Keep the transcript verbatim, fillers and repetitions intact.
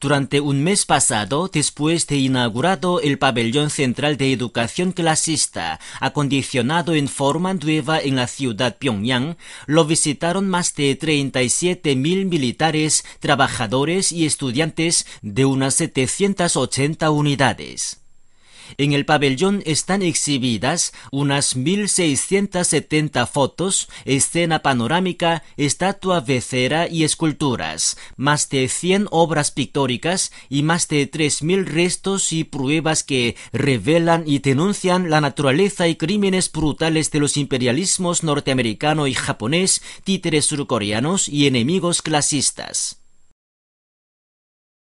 Durante un mes pasado, después de inaugurado el pabellón central de educación clasista, acondicionado en forma nueva en la ciudad Pyongyang, lo visitaron más de treinta y siete mil militares, trabajadores y estudiantes de unas setecientas ochenta unidades. En el pabellón están exhibidas unas mil seiscientas setenta fotos, escena panorámica, estatua de cera y esculturas, más de cien obras pictóricas y más de tres mil restos y pruebas que revelan y denuncian la naturaleza y crímenes brutales de los imperialismos norteamericano y japonés, títeres surcoreanos y enemigos clasistas.